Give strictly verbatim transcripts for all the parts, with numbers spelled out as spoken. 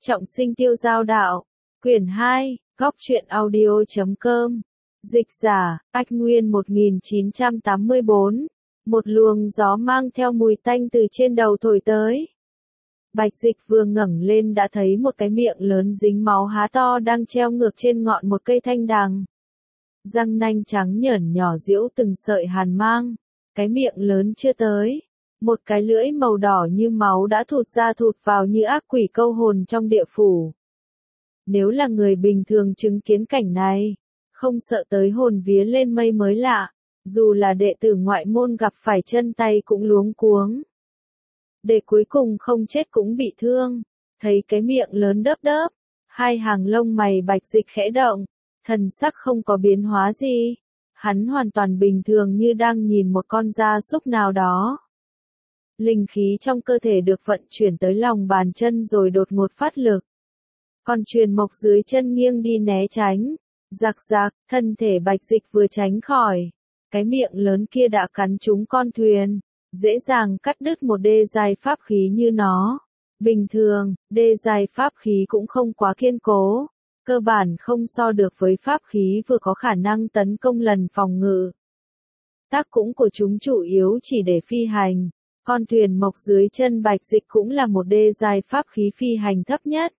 Trọng sinh tiêu giao đạo. Quyển hai, góc truyện audio chấm com. Dịch giả, Ách Nguyên một nghìn chín trăm tám mươi bốn. Một luồng gió mang theo mùi tanh từ trên đầu thổi tới. Bạch Dịch vừa ngẩng lên đã thấy một cái miệng lớn dính máu há to đang treo ngược trên ngọn một cây thanh đằng. Răng nanh trắng nhởn nhỏ giễu từng sợi hàn mang. Cái miệng lớn chưa tới. Một cái lưỡi màu đỏ như máu đã thụt ra thụt vào như ác quỷ câu hồn trong địa phủ. Nếu là người bình thường chứng kiến cảnh này, không sợ tới hồn vía lên mây mới lạ, dù là đệ tử ngoại môn gặp phải chân tay cũng luống cuống. Để cuối cùng không chết cũng bị thương, thấy cái miệng lớn đớp đớp, hai hàng lông mày Bạch Dịch khẽ động, thần sắc không có biến hóa gì, hắn hoàn toàn bình thường như đang nhìn một con gia súc nào đó. Linh khí trong cơ thể được vận chuyển tới lòng bàn chân rồi đột ngột phát lực. Con truyền mộc dưới chân nghiêng đi né tránh. Giặc giặc, thân thể Bạch Dịch vừa tránh khỏi. Cái miệng lớn kia đã cắn trúng con thuyền. Dễ dàng cắt đứt một đê giai pháp khí như nó. Bình thường, đê giai pháp khí cũng không quá kiên cố. Cơ bản không so được với pháp khí vừa có khả năng tấn công lần phòng ngự. Tác cũng của chúng chủ yếu chỉ để phi hành. Con thuyền mộc dưới chân Bạch Dịch cũng là một đê giai pháp khí phi hành thấp nhất.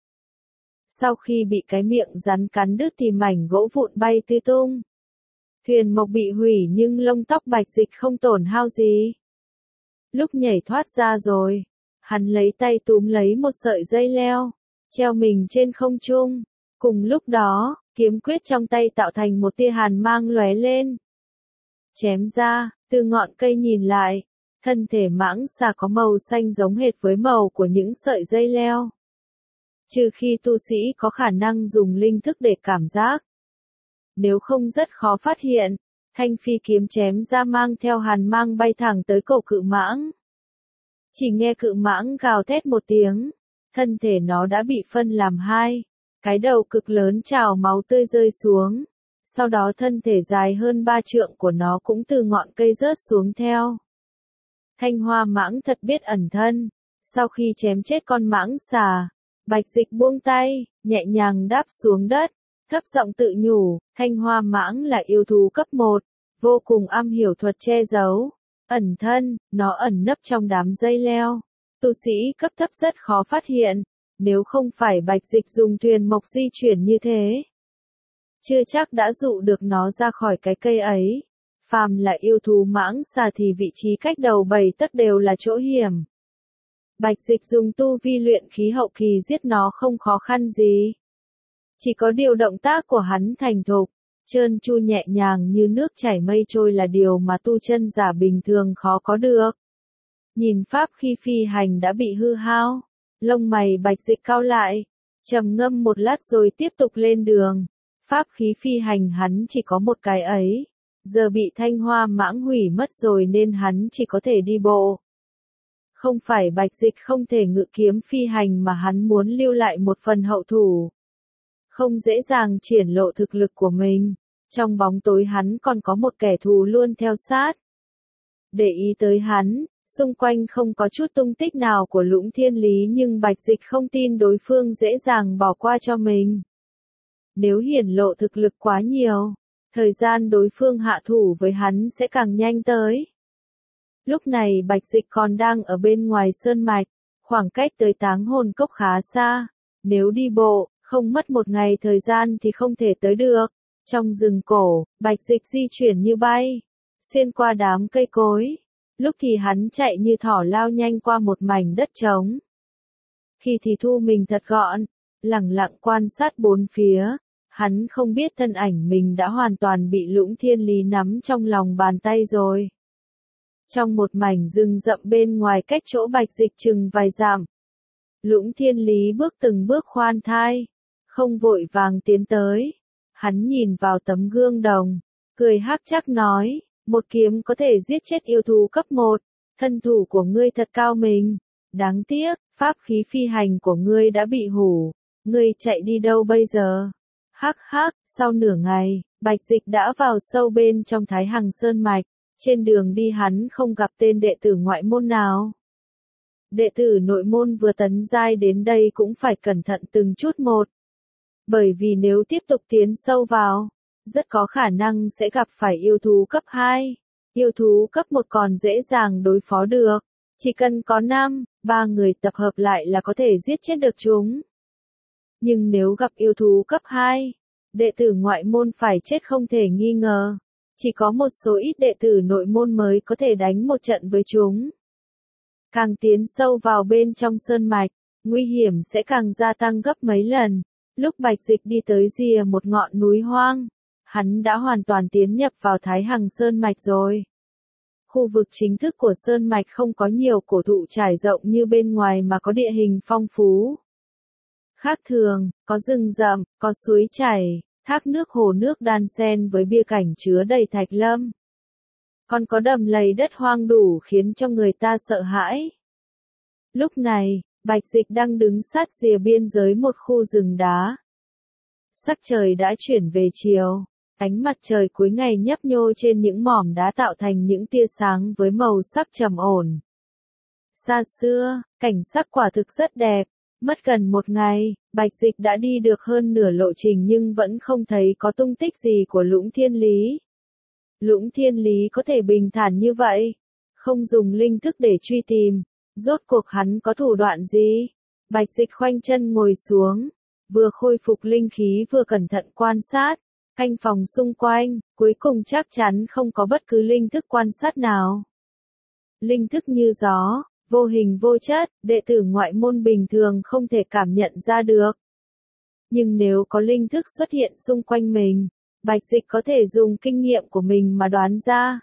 Sau khi bị cái miệng rắn cắn đứt thì mảnh gỗ vụn bay tứ tung. Thuyền mộc bị hủy nhưng lông tóc Bạch Dịch không tổn hao gì. Lúc nhảy thoát ra rồi, hắn lấy tay túm lấy một sợi dây leo, treo mình trên không trung. Cùng lúc đó, kiếm quyết trong tay tạo thành một tia hàn mang lóe lên. Chém ra, từ ngọn cây nhìn lại. Thân thể mãng xà có màu xanh giống hệt với màu của những sợi dây leo. Trừ khi tu sĩ có khả năng dùng linh thức để cảm giác. Nếu không rất khó phát hiện, thanh phi kiếm chém ra mang theo hàn mang bay thẳng tới cổ cự mãng. Chỉ nghe cự mãng gào thét một tiếng, thân thể nó đã bị phân làm hai, cái đầu cực lớn trào máu tươi rơi xuống. Sau đó thân thể dài hơn ba trượng của nó cũng từ ngọn cây rớt xuống theo. Thanh hoa mãng thật biết ẩn thân, sau khi chém chết con mãng xà, Bạch Dịch buông tay, nhẹ nhàng đáp xuống đất, thấp giọng tự nhủ, thanh hoa mãng là yêu thú cấp một, vô cùng am hiểu thuật che giấu, ẩn thân, nó ẩn nấp trong đám dây leo, tu sĩ cấp thấp rất khó phát hiện, nếu không phải Bạch Dịch dùng thuyền mộc di chuyển như thế. Chưa chắc đã dụ được nó ra khỏi cái cây ấy. Phàm là yêu thú mãng xà thì vị trí cách đầu bảy tấc đều là chỗ hiểm. Bạch Dịch dùng tu vi luyện khí hậu kỳ giết nó không khó khăn gì. Chỉ có điều động tác của hắn thành thục, trơn tru nhẹ nhàng như nước chảy mây trôi là điều mà tu chân giả bình thường khó có được. Nhìn pháp khi phi hành đã bị hư hao, lông mày Bạch Dịch cau lại, trầm ngâm một lát rồi tiếp tục lên đường. Pháp khí phi hành hắn chỉ có một cái ấy. Giờ bị thanh hoa mãng hủy mất rồi nên hắn chỉ có thể đi bộ. Không phải Bạch Dịch không thể ngự kiếm phi hành mà hắn muốn lưu lại một phần hậu thủ. Không dễ dàng triển lộ thực lực của mình. Trong bóng tối hắn còn có một kẻ thù luôn theo sát. Để ý tới hắn, xung quanh không có chút tung tích nào của Lũng Thiên Lý nhưng Bạch Dịch không tin đối phương dễ dàng bỏ qua cho mình. Nếu hiển lộ thực lực quá nhiều, thời gian đối phương hạ thủ với hắn sẽ càng nhanh tới. Lúc này Bạch Dịch còn đang ở bên ngoài sơn mạch, khoảng cách tới Táng Hồn Cốc khá xa. Nếu đi bộ, không mất một ngày thời gian thì không thể tới được. Trong rừng cổ, Bạch Dịch di chuyển như bay, xuyên qua đám cây cối. Lúc thì hắn chạy như thỏ lao nhanh qua một mảnh đất trống. Khi thì thu mình thật gọn, lẳng lặng quan sát bốn phía. Hắn không biết thân ảnh mình đã hoàn toàn bị Lũng Thiên Lý nắm trong lòng bàn tay rồi. Trong một mảnh rừng rậm bên ngoài cách chỗ Bạch Dịch chừng vài dặm. Lũng Thiên Lý bước từng bước khoan thai, không vội vàng tiến tới. Hắn nhìn vào tấm gương đồng, cười hắc chắc nói, một kiếm có thể giết chết yêu thú cấp một, thân thủ của ngươi thật cao minh. Đáng tiếc, pháp khí phi hành của ngươi đã bị hủ, ngươi chạy đi đâu bây giờ? Hắc hắc, sau nửa ngày, Bạch Dịch đã vào sâu bên trong Thái Hằng Sơn Mạch, trên đường đi hắn không gặp tên đệ tử ngoại môn nào. đệ tử nội môn vừa tấn giai đến đây cũng phải cẩn thận từng chút một. Bởi vì nếu tiếp tục tiến sâu vào, rất có khả năng sẽ gặp phải yêu thú cấp hai. Yêu thú cấp một còn dễ dàng đối phó được, chỉ cần có năm, ba người tập hợp lại là có thể giết chết được chúng. Nhưng nếu gặp yêu thú cấp hai, đệ tử ngoại môn phải chết không thể nghi ngờ. Chỉ có một số ít đệ tử nội môn mới có thể đánh một trận với chúng. Càng tiến sâu vào bên trong sơn mạch, nguy hiểm sẽ càng gia tăng gấp mấy lần. Lúc Bạch Dịch đi tới rìa một ngọn núi hoang, hắn đã hoàn toàn tiến nhập vào Thái Hằng Sơn Mạch rồi. Khu vực chính thức của Sơn Mạch không có nhiều cổ thụ trải rộng như bên ngoài mà có địa hình phong phú. Khác thường, có rừng rậm, có suối chảy, thác nước hồ nước đan xen với bia cảnh chứa đầy thạch lâm. Còn có đầm lầy đất hoang đủ khiến cho người ta sợ hãi. Lúc này, Bạch Dịch đang đứng sát rìa biên giới một khu rừng đá. Sắc trời đã chuyển về chiều, ánh mặt trời cuối ngày nhấp nhô trên những mỏm đá tạo thành những tia sáng với màu sắc trầm ổn. Xa xưa, cảnh sắc quả thực rất đẹp. Mất gần một ngày, Bạch Dịch đã đi được hơn nửa lộ trình nhưng vẫn không thấy có tung tích gì của Lũng Thiên Lý. Lũng Thiên Lý có thể bình thản như vậy, không dùng linh thức để truy tìm, rốt cuộc hắn có thủ đoạn gì? Bạch Dịch khoanh chân ngồi xuống, vừa khôi phục linh khí vừa cẩn thận quan sát, canh phòng xung quanh, cuối cùng chắc chắn không có bất cứ linh thức quan sát nào. Linh thức như gió, vô hình vô chất, đệ tử ngoại môn bình thường không thể cảm nhận ra được. Nhưng nếu có linh thức xuất hiện xung quanh mình, Bạch Dịch có thể dùng kinh nghiệm của mình mà đoán ra.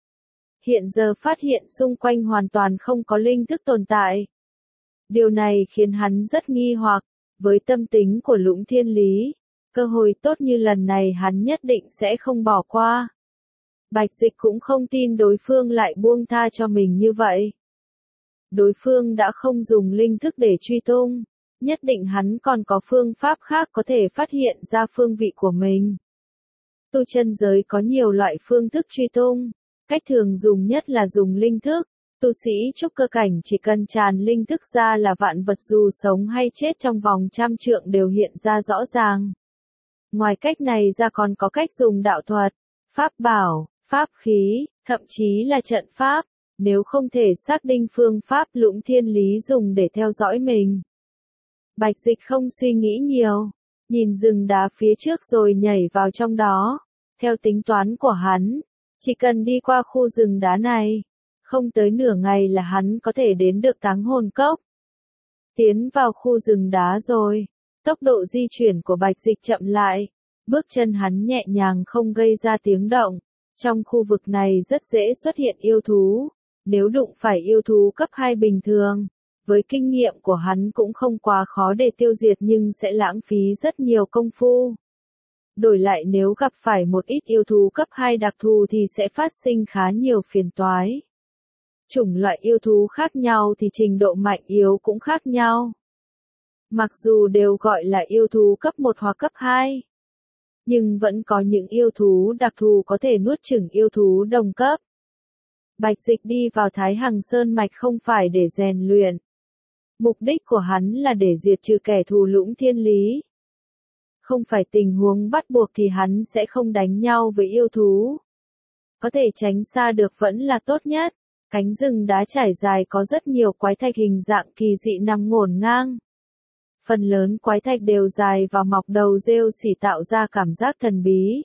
Hiện giờ phát hiện xung quanh hoàn toàn không có linh thức tồn tại. Điều này khiến hắn rất nghi hoặc, với tâm tính của Lũng Thiên Lý, cơ hội tốt như lần này hắn nhất định sẽ không bỏ qua. Bạch Dịch cũng không tin đối phương lại buông tha cho mình như vậy. Đối phương đã không dùng linh thức để truy tung, nhất định hắn còn có phương pháp khác có thể phát hiện ra phương vị của mình. Tu chân giới có nhiều loại phương thức truy tung, cách thường dùng nhất là dùng linh thức. Tu sĩ trúc cơ cảnh chỉ cần tràn linh thức ra là vạn vật dù sống hay chết trong vòng trăm trượng đều hiện ra rõ ràng. Ngoài cách này ra còn có cách dùng đạo thuật, pháp bảo, pháp khí, thậm chí là trận pháp. Nếu không thể xác định phương pháp Lũng Thiên Lý dùng để theo dõi mình. Bạch Dịch không suy nghĩ nhiều, nhìn rừng đá phía trước rồi nhảy vào trong đó. Theo tính toán của hắn, chỉ cần đi qua khu rừng đá này, không tới nửa ngày là hắn có thể đến được Táng Hồn Cốc. Tiến vào khu rừng đá rồi, tốc độ di chuyển của Bạch Dịch chậm lại, bước chân hắn nhẹ nhàng không gây ra tiếng động. Trong khu vực này rất dễ xuất hiện yêu thú. Nếu đụng phải yêu thú cấp hai bình thường, với kinh nghiệm của hắn cũng không quá khó để tiêu diệt nhưng sẽ lãng phí rất nhiều công phu. Đổi lại nếu gặp phải một ít yêu thú cấp hai đặc thù thì sẽ phát sinh khá nhiều phiền toái. Chủng loại yêu thú khác nhau thì trình độ mạnh yếu cũng khác nhau. Mặc dù đều gọi là yêu thú cấp một hoặc cấp hai, nhưng vẫn có những yêu thú đặc thù có thể nuốt chửng yêu thú đồng cấp. Bạch Dịch đi vào Thái Hằng Sơn Mạch không phải để rèn luyện. Mục đích của hắn là để diệt trừ kẻ thù Lũng Thiên Lý. Không phải tình huống bắt buộc thì hắn sẽ không đánh nhau với yêu thú. Có thể tránh xa được vẫn là tốt nhất. Cánh rừng đá trải dài có rất nhiều quái thạch hình dạng kỳ dị nằm ngổn ngang. Phần lớn quái thạch đều dài và mọc đầu rêu xỉ tạo ra cảm giác thần bí.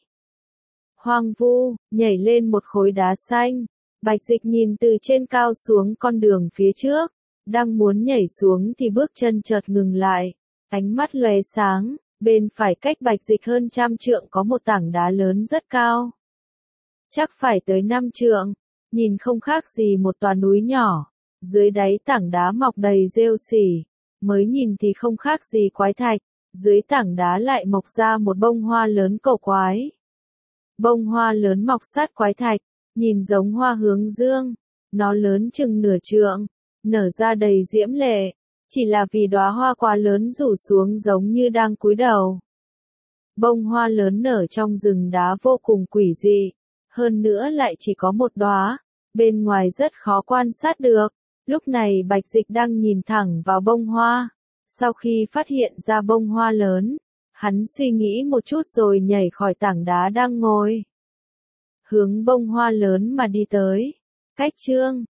Hoang vu, nhảy lên một khối đá xanh. Bạch Dịch nhìn từ trên cao xuống con đường phía trước, đang muốn nhảy xuống thì bước chân chợt ngừng lại, ánh mắt lóe sáng, bên phải cách Bạch Dịch hơn trăm trượng có một tảng đá lớn rất cao. Chắc phải tới năm trượng, nhìn không khác gì một tòa núi nhỏ, dưới đáy tảng đá mọc đầy rêu xỉ, mới nhìn thì không khác gì quái thạch, dưới tảng đá lại mọc ra một bông hoa lớn cổ quái. Bông hoa lớn mọc sát quái thạch. Nhìn giống hoa hướng dương, nó lớn chừng nửa trượng, nở ra đầy diễm lệ, chỉ là vì đóa hoa quá lớn rủ xuống giống như đang cúi đầu. Bông hoa lớn nở trong rừng đá vô cùng quỷ dị, hơn nữa lại chỉ có một đóa, bên ngoài rất khó quan sát được, Lúc này Bạch Dịch đang nhìn thẳng vào bông hoa. Sau khi phát hiện ra bông hoa lớn, hắn suy nghĩ một chút rồi nhảy khỏi tảng đá đang ngồi. Hướng bông hoa lớn mà đi tới. Cách chương